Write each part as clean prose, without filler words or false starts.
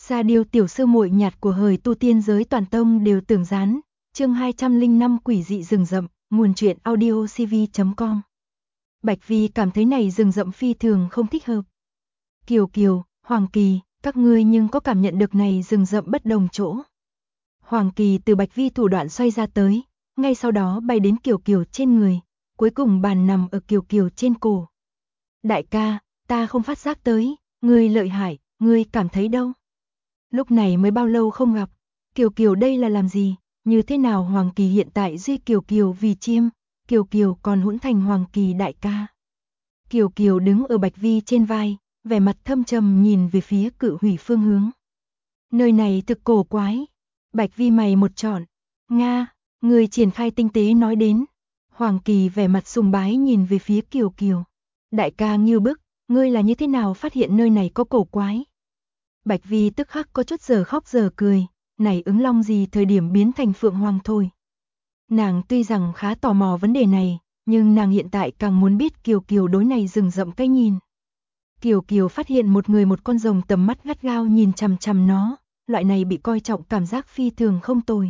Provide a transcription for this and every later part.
Sa Điêu tiểu sư muội nhạt của hời tu tiên giới toàn tông đều tưởng gián. Chương 205 quỷ dị rừng rậm, nguồn truyện audiocv.com. Bạch Vi cảm thấy này rừng rậm phi thường không thích hợp. Kiều Kiều, Hoàng Kỳ, các ngươi nhưng có cảm nhận được này rừng rậm bất đồng chỗ. Hoàng Kỳ từ Bạch Vi thủ đoạn xoay ra tới, ngay sau đó bay đến Kiều Kiều trên người, cuối cùng bàn nằm ở Kiều Kiều trên cổ. Đại ca, ta không phát giác tới, ngươi lợi hại, ngươi cảm thấy đâu? Lúc này mới bao lâu không gặp, Kiều Kiều đây là làm gì, như thế nào Hoàng Kỳ hiện tại duy Kiều Kiều vì chiêm, Kiều Kiều còn hỗn thành Hoàng Kỳ đại ca. Kiều Kiều đứng ở Bạch Vi trên vai, vẻ mặt thâm trầm nhìn về phía Cự Hủy phương hướng. Nơi này thực cổ quái. Bạch Vi mày một trọn. Nga, người triển khai tinh tế nói đến. Hoàng Kỳ vẻ mặt sùng bái nhìn về phía Kiều Kiều. Đại ca Ngưu Bức, ngươi là như thế nào phát hiện nơi này có cổ quái? Bạch Vi tức khắc có chút giờ khóc giờ cười, này ứng long gì thời điểm biến thành phượng hoàng thôi. Nàng tuy rằng khá tò mò vấn đề này, nhưng nàng hiện tại càng muốn biết Kiều Kiều đối này rừng rậm cái nhìn. Kiều Kiều phát hiện một con rồng tầm mắt gắt gao nhìn chằm chằm nó, loại này bị coi trọng cảm giác phi thường không tồi.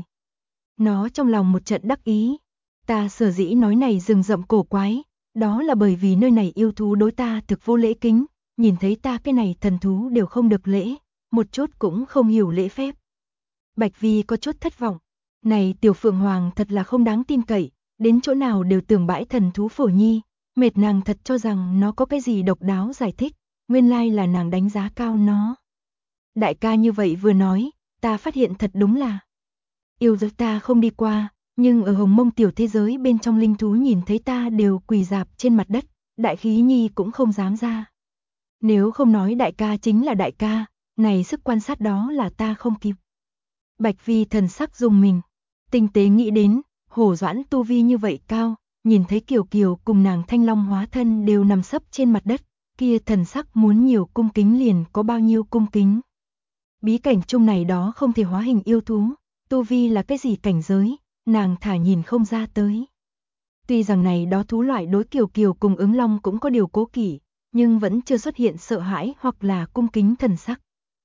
Nó trong lòng một trận đắc ý. Ta sở dĩ nói này rừng rậm cổ quái, đó là bởi vì nơi này yêu thú đối ta thực vô lễ kính, nhìn thấy ta cái này thần thú đều không được lễ, một chút cũng không hiểu lễ phép. Bạch Vi có chút thất vọng, này tiểu phượng hoàng thật là không đáng tin cậy, đến chỗ nào đều tưởng bãi thần thú phổ nhi, mệt nàng thật cho rằng nó có cái gì độc đáo giải thích, nguyên lai là nàng đánh giá cao nó. Đại ca như vậy vừa nói, ta phát hiện thật đúng là yêu giới ta không đi qua, nhưng ở Hồng Mông tiểu thế giới bên trong linh thú nhìn thấy ta đều quỳ rạp trên mặt đất, đại khí nhi cũng không dám ra. Nếu không nói đại ca chính là đại ca, này sức quan sát đó là ta không kịp. Bạch Vi thần sắc rùng mình, tinh tế nghĩ đến, Hổ Doãn tu vi như vậy cao, nhìn thấy Kiều Kiều cùng nàng thanh long hóa thân đều nằm sấp trên mặt đất, kia thần sắc muốn nhiều cung kính liền có bao nhiêu cung kính. Bí cảnh chung này đó không thể hóa hình yêu thú, tu vi là cái gì cảnh giới, nàng thả nhìn không ra tới. Tuy rằng này đó thú loại đối Kiều Kiều cùng ứng long cũng có điều cố kỵ, nhưng vẫn chưa xuất hiện sợ hãi hoặc là cung kính thần sắc.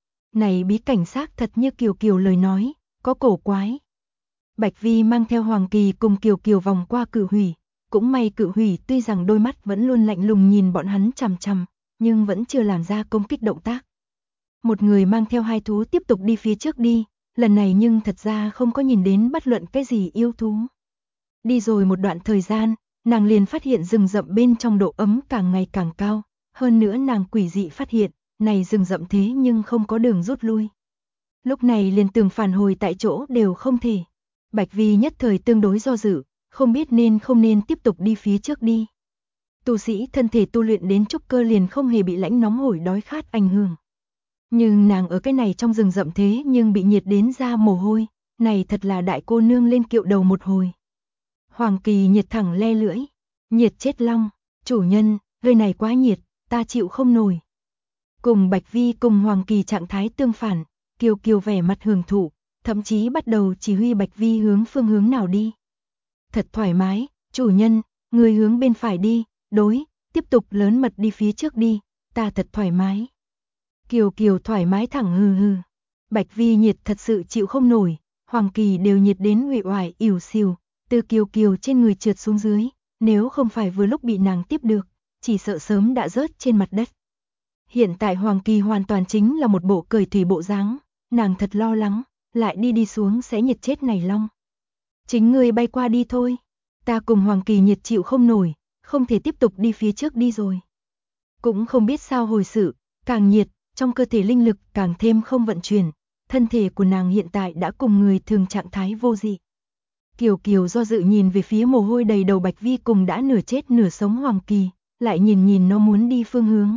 Này bí cảnh xác thật như Kiều Kiều lời nói, có cổ quái. Bạch Vi mang theo Hoàng Kỳ cùng Kiều Kiều vòng qua Cự Hủy, cũng may Cự Hủy tuy rằng đôi mắt vẫn luôn lạnh lùng nhìn bọn hắn chằm chằm, nhưng vẫn chưa làm ra công kích động tác. Một người mang theo hai thú tiếp tục đi phía trước đi, lần này nhưng thật ra không có nhìn đến bất luận cái gì yêu thú. Đi rồi một đoạn thời gian, nàng liền phát hiện rừng rậm bên trong độ ấm càng ngày càng cao, hơn nữa nàng quỷ dị phát hiện, này rừng rậm thế nhưng không có đường rút lui. Lúc này liền tưởng phản hồi tại chỗ đều không thể. Bạch Vi nhất thời tương đối do dự, không biết nên không nên tiếp tục đi phía trước đi. Tu sĩ thân thể tu luyện đến trúc cơ liền không hề bị lãnh nóng hổi đói khát ảnh hưởng. Nhưng nàng ở cái này trong rừng rậm thế nhưng bị nhiệt đến ra mồ hôi, này thật là đại cô nương lên kiệu đầu một hồi. Hoàng Kỳ nhiệt thẳng le lưỡi, nhiệt chết long, chủ nhân, nơi này quá nhiệt, ta chịu không nổi. Cùng Bạch Vi cùng Hoàng Kỳ trạng thái tương phản, Kiều Kiều vẻ mặt hưởng thụ, thậm chí bắt đầu chỉ huy Bạch Vi hướng phương hướng nào đi. Thật thoải mái, chủ nhân, người hướng bên phải đi, đối, tiếp tục lớn mật đi phía trước đi, ta thật thoải mái. Kiều Kiều thoải mái thẳng hừ hừ. Bạch Vi nhiệt thật sự chịu không nổi, Hoàng Kỳ đều nhiệt đến uể oải ỉu xìu, từ Kiều Kiều trên người trượt xuống dưới, nếu không phải vừa lúc bị nàng tiếp được, chỉ sợ sớm đã rớt trên mặt đất. Hiện tại Hoàng Kỳ hoàn toàn chính là một bộ cười thủy bộ dáng, nàng thật lo lắng, lại đi xuống sẽ nhiệt chết này long. Chính ngươi bay qua đi thôi, ta cùng Hoàng Kỳ nhiệt chịu không nổi, không thể tiếp tục đi phía trước đi rồi. Cũng không biết sao hồi sự, càng nhiệt, trong cơ thể linh lực càng thêm không vận chuyển, thân thể của nàng hiện tại đã cùng người thường trạng thái vô dị. Kiều Kiều do dự nhìn về phía mồ hôi đầy đầu Bạch Vi cùng đã nửa chết nửa sống Hoàng Kỳ, lại nhìn nó muốn đi phương hướng.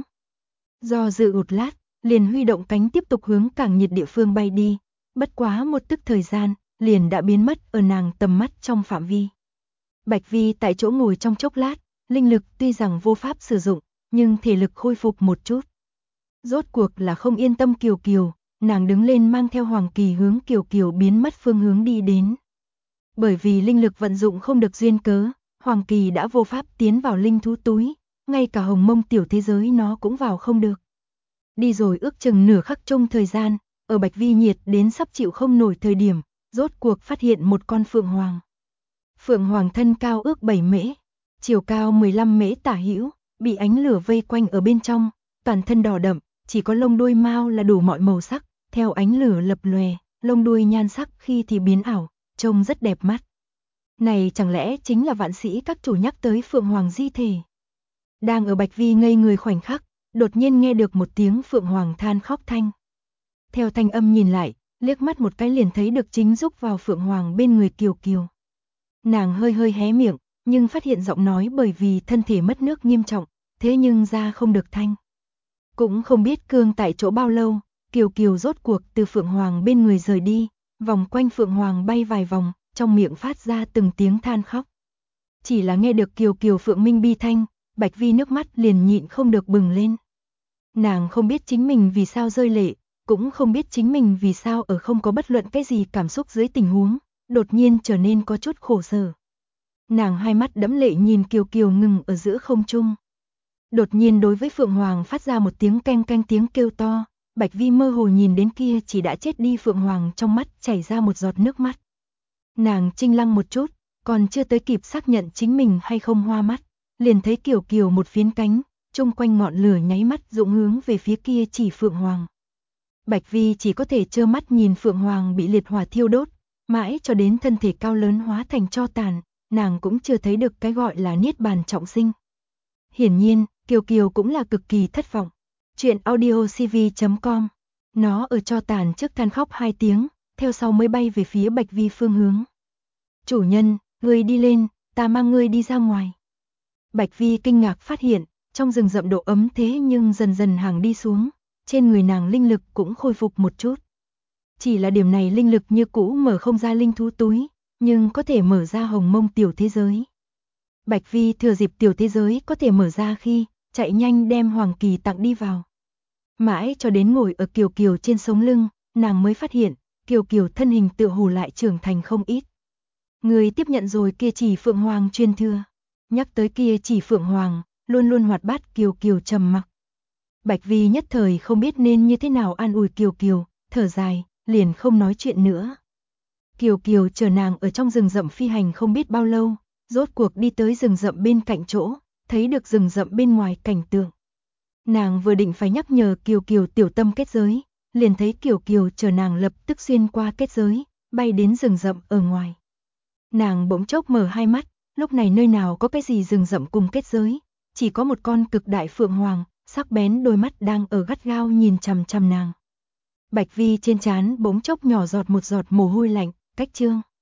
Do dự một lát, liền huy động cánh tiếp tục hướng càng nhiệt địa phương bay đi, bất quá một tức thời gian, liền đã biến mất ở nàng tầm mắt trong phạm vi. Bạch Vi tại chỗ ngồi trong chốc lát, linh lực tuy rằng vô pháp sử dụng, nhưng thể lực khôi phục một chút. Rốt cuộc là không yên tâm Kiều Kiều, nàng đứng lên mang theo Hoàng Kỳ hướng Kiều Kiều biến mất phương hướng đi đến. Bởi vì linh lực vận dụng không được duyên cớ, Hoàng Kỳ đã vô pháp tiến vào linh thú túi, ngay cả Hồng Mông tiểu thế giới nó cũng vào không được. Đi rồi ước chừng nửa khắc chung thời gian, ở Bạch Vi nhiệt đến sắp chịu không nổi thời điểm, rốt cuộc phát hiện một con phượng hoàng. Phượng hoàng thân cao ước 7 mễ, chiều cao 15 mễ tả hữu, bị ánh lửa vây quanh ở bên trong, toàn thân đỏ đậm, chỉ có lông đuôi mao là đủ mọi màu sắc, theo ánh lửa lập lòe, lông đuôi nhan sắc khi thì biến ảo, trông rất đẹp mắt. Này chẳng lẽ chính là Vạn Sĩ các chủ nhắc tới phượng hoàng di thể? Đang ở Bạch Vi ngây người khoảnh khắc, đột nhiên nghe được một tiếng phượng hoàng than khóc thanh. Theo thanh âm nhìn lại, liếc mắt một cái liền thấy được chính rúc vào phượng hoàng bên người Kiều Kiều. Nàng hơi hơi hé miệng, nhưng phát hiện giọng nói bởi vì thân thể mất nước nghiêm trọng, thế nhưng ra không được thanh. Cũng không biết cương tại chỗ bao lâu, Kiều Kiều rốt cuộc từ phượng hoàng bên người rời đi, vòng quanh phượng hoàng bay vài vòng, trong miệng phát ra từng tiếng than khóc. Chỉ là nghe được Kiều Kiều phượng minh bi thanh, Bạch Vi nước mắt liền nhịn không được bừng lên. Nàng không biết chính mình vì sao rơi lệ, cũng không biết chính mình vì sao ở không có bất luận cái gì cảm xúc dưới tình huống, đột nhiên trở nên có chút khổ sở. Nàng hai mắt đẫm lệ nhìn Kiều Kiều ngừng ở giữa không trung. Đột nhiên đối với phượng hoàng phát ra một tiếng canh canh tiếng kêu to, Bạch Vi mơ hồ nhìn đến kia chỉ đã chết đi phượng hoàng, trong mắt chảy ra một giọt nước mắt. Nàng chinh lăng một chút, còn chưa tới kịp xác nhận chính mình hay không hoa mắt, liền thấy Kiều Kiều một phiến cánh, chung quanh ngọn lửa nháy mắt dũng hướng về phía kia chỉ phượng hoàng. Bạch Vi chỉ có thể trơ mắt nhìn phượng hoàng bị liệt hỏa thiêu đốt, mãi cho đến thân thể cao lớn hóa thành tro tàn, nàng cũng chưa thấy được cái gọi là niết bàn trọng sinh. Hiển nhiên, Kiều Kiều cũng là cực kỳ thất vọng. Chuyện audiocv.com. Nó ở tro tàn trước than khóc 2 tiếng, theo sau mới bay về phía Bạch Vi phương hướng. Chủ nhân, ngươi đi lên, ta mang ngươi đi ra ngoài. Bạch Vi kinh ngạc phát hiện, trong rừng rậm độ ấm thế nhưng dần dần hàng đi xuống, trên người nàng linh lực cũng khôi phục một chút. Chỉ là điểm này linh lực như cũ mở không ra linh thú túi, nhưng có thể mở ra hồng mông tiểu thế giới. Bạch Vi thừa dịp tiểu thế giới có thể mở ra khi, chạy nhanh đem Hoàng Kỳ tặng đi vào. Mãi cho đến ngồi ở Kiều Kiều trên sống lưng, nàng mới phát hiện, Kiều Kiều thân hình tựa hồ lại trưởng thành không ít. Người tiếp nhận rồi kia chỉ phượng hoàng truyền thừa. Nhắc tới kia chỉ phượng hoàng, luôn luôn hoạt bát Kiều Kiều trầm mặc. Bạch Vi nhất thời không biết nên như thế nào an ủi Kiều Kiều, thở dài, liền không nói chuyện nữa. Kiều Kiều chờ nàng ở trong rừng rậm phi hành không biết bao lâu, rốt cuộc đi tới rừng rậm bên cạnh chỗ, thấy được rừng rậm bên ngoài cảnh tượng. Nàng vừa định phải nhắc nhở Kiều Kiều tiểu tâm kết giới, liền thấy Kiều Kiều chờ nàng lập tức xuyên qua kết giới, bay đến rừng rậm ở ngoài. Nàng bỗng chốc mở hai mắt, lúc này nơi nào có cái gì rừng rậm cùng kết giới, chỉ có một con cực đại phượng hoàng, sắc bén đôi mắt đang ở gắt gao nhìn chằm chằm nàng. Bạch Vi trên trán bỗng chốc nhỏ giọt một giọt mồ hôi lạnh, cách chương.